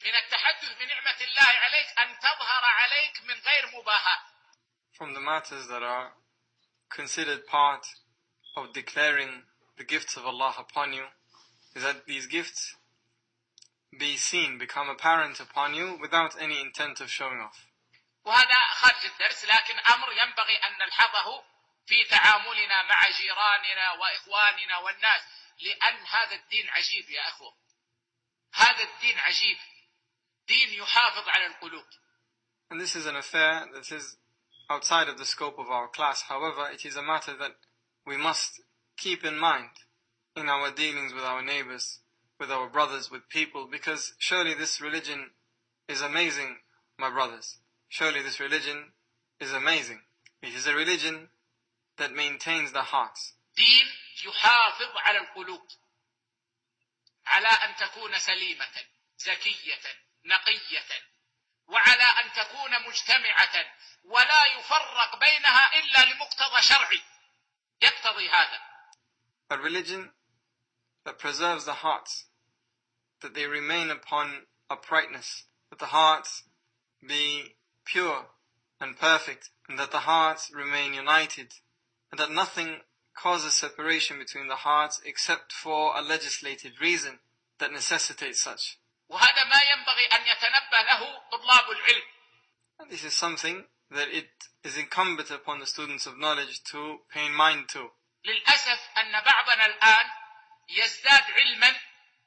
من التحدث بنعمة الله عليك أن تظهر عليك من غير مباهاة. From the matters that are considered part of declaring the gifts of Allah upon you is that these gifts be seen, become apparent upon you without any intent of showing off. وهذا خارج الدرس، لكن أمر ينبغي أن نلحظه في تعاملنا مع جيراننا وإخواننا والناس، لأن هذا الدين عجيب يا أخوة، هذا الدين عجيب، دين يحافظ على القلوب. And this is an affair that is outside of the scope of our class. However, it is a matter that we must keep in mind in our dealings with our neighbors, with our brothers, with people, because surely this religion is amazing, my brothers. Surely this religion is amazing. It is a religion that maintains the hearts. دين يحافظ على القلوب على أن تكون سليمة زكية نقية، وعلى أن تكون مجتمعة ولا يفرق بينها إلا لمقتضى شرعي يقتضي هذا. A religion that preserves the hearts, that they remain upon uprightness, that the hearts be pure and perfect, and that the hearts remain united, and that nothing causes separation between the hearts except for a legislated reason that necessitates such. وهذا ما ينبغي أن يتنبه له طلاب العلم. And this is something that it is incumbent upon the students of knowledge to pay in mind to. للأسف أن بعضنا الآن يزداد علما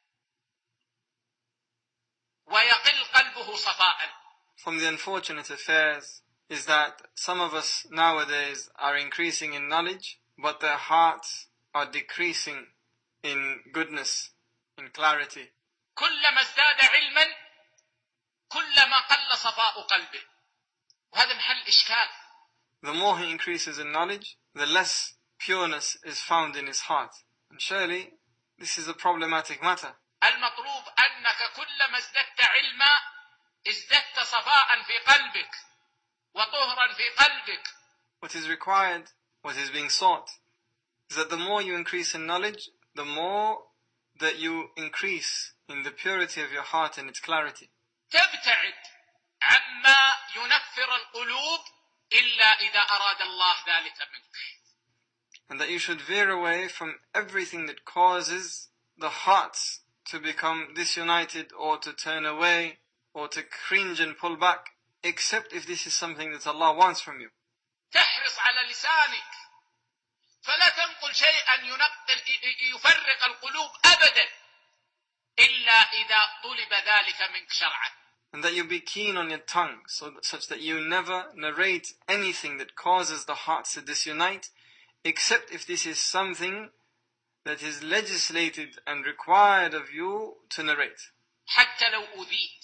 ويقل قلبه صفاء. From the unfortunate affairs is that some of us nowadays are increasing in knowledge, but their hearts are decreasing in goodness, in clarity. كلما ازداد علما كلما قل صفاء قلبه، وهذا محل إشكال. The more he increases in knowledge, the less pureness is found in his heart. And surely, this is a problematic matter. المطلوب أنك كلما ازددت علما ازددت صفاء في قلبك وطهرا في قلبك. What is required, what is being sought, is that the more you increase in knowledge, the more that you increase in the purity of your heart and its clarity. تبتعد عما ينفر القلوب إلا إذا أراد الله ذلك منك. And that you should veer away from everything that causes the hearts to become disunited or to turn away or to cringe and pull back, except if this is something that Allah wants from you. تحرص على لسانك فلا تنقل شيئا يفرق القلوب أبدا إلا إذا طلب ذلك منك شرعا. And that you be keen on your tongue, such that you never narrate anything that causes the hearts to disunite, except if this is something that is legislated and required of you to narrate. حتى لو أذيت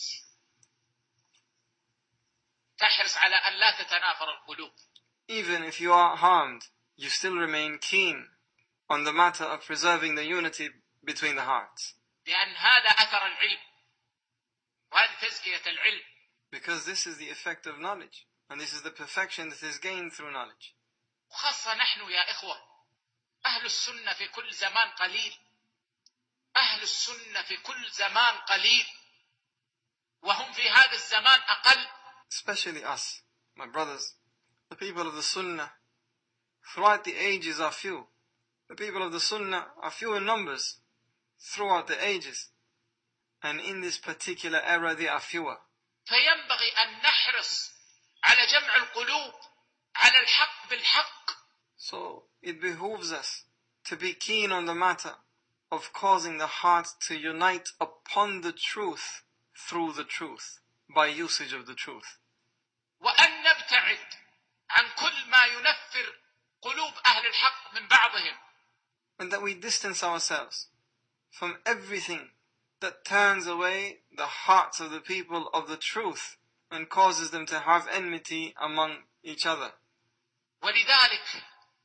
تحرص على أن لا تتنافر القلوب. Even if you are harmed, you still remain keen on the matter of preserving the unity between the hearts. لأن هذا أثر العلم وهذه تزكية العلم. Because this is the effect of knowledge, and this is the perfection that is gained through knowledge. وخاصة نحن يا إخوة أهل السنة في كل زمان قليل، أهل السنة في كل زمان قليل، وهم في هذا الزمان أقل. Especially us, my brothers, the people of the Sunnah, throughout the ages are few. The people of the Sunnah are few in numbers throughout the ages. And in this particular era they are fewer. فينبغي أن نحرص على جمع القلوب على الحق بالحق. So it behooves us to be keen on the matter of causing the heart to unite upon the truth through the truth, by usage of the truth. وأن نبتعد عن كل ما ينفر قلوب أهل الحق من بعضهم. And that we distance ourselves from everything that turns away the hearts of the people of the truth and causes them to have enmity among each other. ولذلك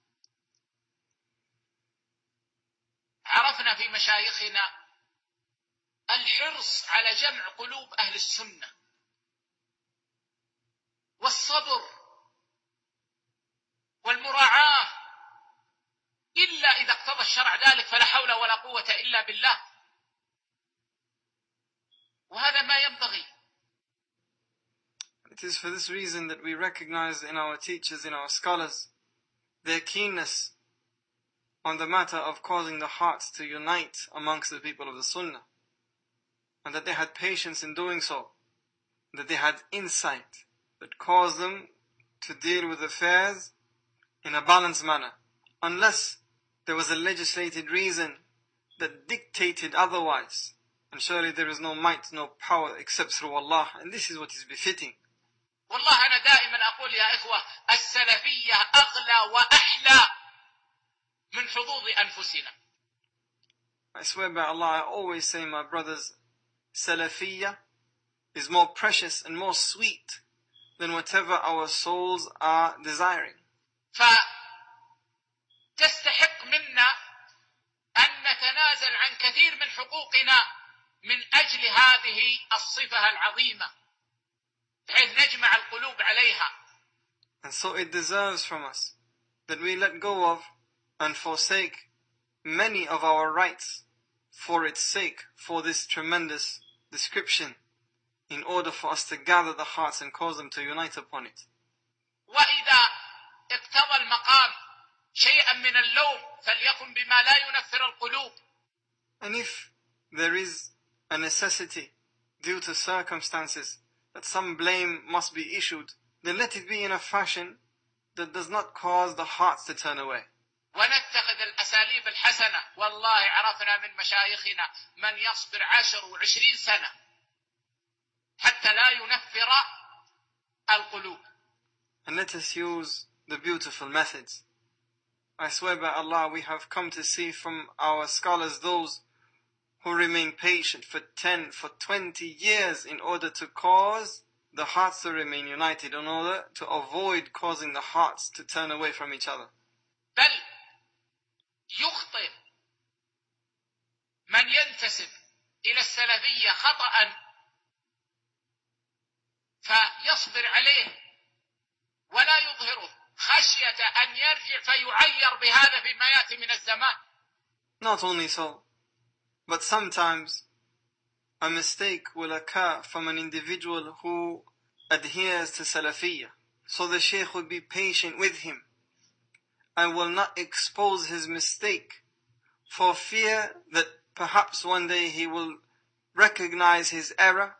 عرفنا في مشايخنا الحرص على جمع قلوب أهل السنة والصبر والمراعاة، إلا إذا اقتضى الشرع ذلك فلا حول ولا قوة إلا بالله. وهذا ما ينبغي. It is for this reason that we recognize in our teachers, in our scholars, their keenness on the matter of causing the hearts to unite amongst the people of the Sunnah, and that they had patience in doing so, that they had insight that caused them to deal with affairs in a balanced manner, unless there was a legislated reason that dictated otherwise. And surely there is no might, no power except through Allah, and this is what is befitting. والله أنا دائما أقول يا إخوة السلفية أغلى وأحلى من حظوظ أنفسنا. I swear by Allah, I always say, my brothers, Salafiyya is more precious and more sweet than whatever our souls are desiring. فتستحق منا أن نتنازل عن كثير من حقوقنا من أجل هذه الصفة العظيمة بحيث نجمع القلوب عليها. And so it deserves from us that we let go of and forsake many of our rights for its sake, for this tremendous description, in order for us to gather the hearts and cause them to unite upon it. وإذا اقتضى المقام شيئا من اللوم فليكن بما لا ينفر القلوب. And if there is a necessity due to circumstances that some blame must be issued, then let it be in a fashion that does not cause the hearts to turn away. ونتخذ الأساليب الحسنة. والله عرفنا من مشايخنا من يصبر 10 و20 سنة حتى لا ينفر القلوب. And let us use the beautiful methods. I swear by Allah, we have come to see from our scholars those who remain patient for 10, for 20 years in order to cause the hearts to remain united, in order to avoid causing the hearts to turn away from each other. بل يخطئ من ينتسب إلى السلفية خطأ فيصبر عليه ولا يظهره خشية أن يرجع فيعير بهذا فيما يأتي من الزمان. Not only so, but sometimes a mistake will occur from an individual who adheres to Salafiyya. So the Shaykh would be patient with him and will not expose his mistake for fear that perhaps one day he will recognize his error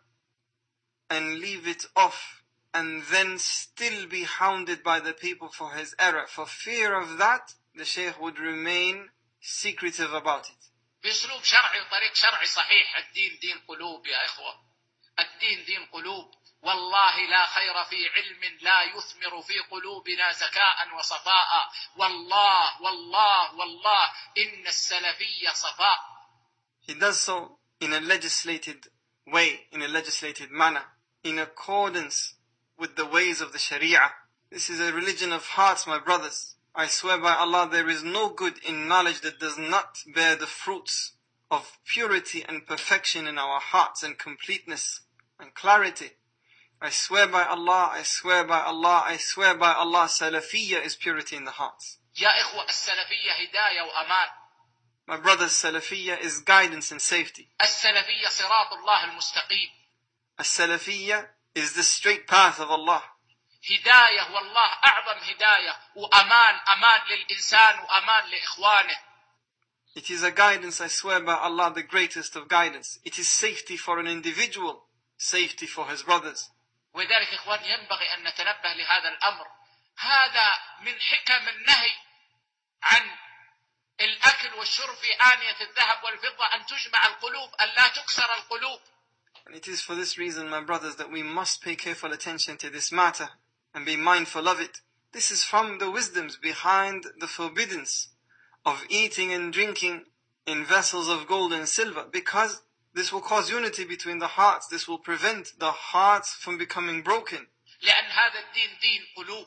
and leave it off and then still be hounded by the people for his error. For fear of that, the Shaykh would remain secretive about it. بأسلوب شرعي وطريق شرعي صحيح. الدين دين قلوب يا إخوة. الدين دين قلوب. والله لا خير في علم لا يثمر في قلوبنا زكاء وصفاء. والله والله والله إن السلفية صفاء. He does so in a legislated way, in a legislated manner, in accordance with the ways of the Sharia. This is a religion of hearts, my brothers. I swear by Allah, there is no good in knowledge that does not bear the fruits of purity and perfection in our hearts and completeness and clarity. I swear by Allah, I swear by Allah, I swear by Allah, Salafiyya is purity in the hearts. يا إخوة السلفية هداية وأمان. My brothers, Salafiyya is guidance and safety. السلفية صراط الله المستقيم. As-Salafiyya is the straight path of Allah. هداية والله أعظم هداية وأمان. أمان للإنسان وأمان لإخوانه. It is a guidance, I swear by Allah, the greatest of guidance. It is safety for an individual, safety for his brothers. ولذلك إخواني ينبغي أن نتنبه لهذا الأمر. هذا من حكم النهي عن الأكل والشرب في آنية الذهب والفضة أن تجمع القلوب، أن لا تكسر القلوب. And it is for this reason, my brothers, that we must pay careful attention to this matter and be mindful of it. This is from the wisdoms behind the forbiddance of eating and drinking in vessels of gold and silver, because this will cause unity between the hearts. This will prevent the hearts from becoming broken. لأن هذا الدين دين قلوب.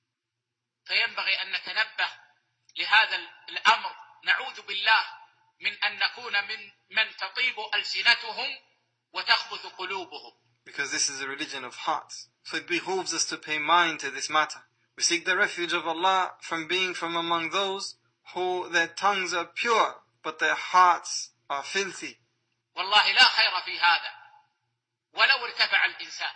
فينبغي أن نتنبه لهذا الأمر. نعوذ بالله من أن نكون من تطيب ألسنتهم وتخبث قلوبهم. Because this is a religion of hearts. So it behooves us to pay mind to this matter. We seek the refuge of Allah from being from among those who their tongues are pure, but their hearts are filthy. والله لا خير في هذا. ولو ارتفع الإنسان.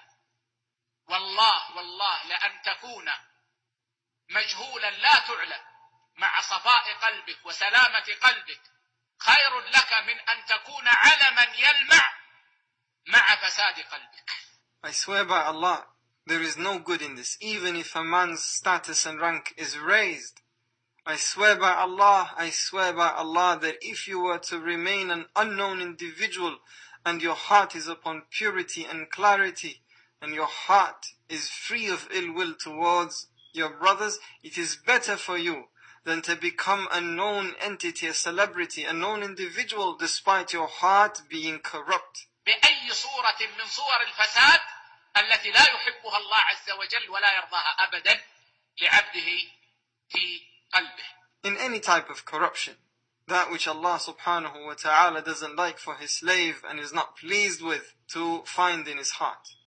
والله لأن تكون مجهولا لا تعلم مع صفاء قلبك وسلامة قلبك خير لك من أن تكون علما يلمع مع فساد قلبك. I swear by Allah, there is no good in this, even if a man's status and rank is raised. I swear by Allah that if you were to remain an unknown individual and your heart is upon purity and clarity and your heart is free of ill will towards your brothers, it is better for you than to become a known entity, a celebrity, a known individual despite your heart being corrupt. بأي صورة من صور الفساد التي لا يحبها الله عز وجل ولا يرضاها أبدا لعبده في قلبه. In any type of corruption, that which Allah subhanahu wa ta'ala doesn't like for his slave and is not pleased with to find in his heart.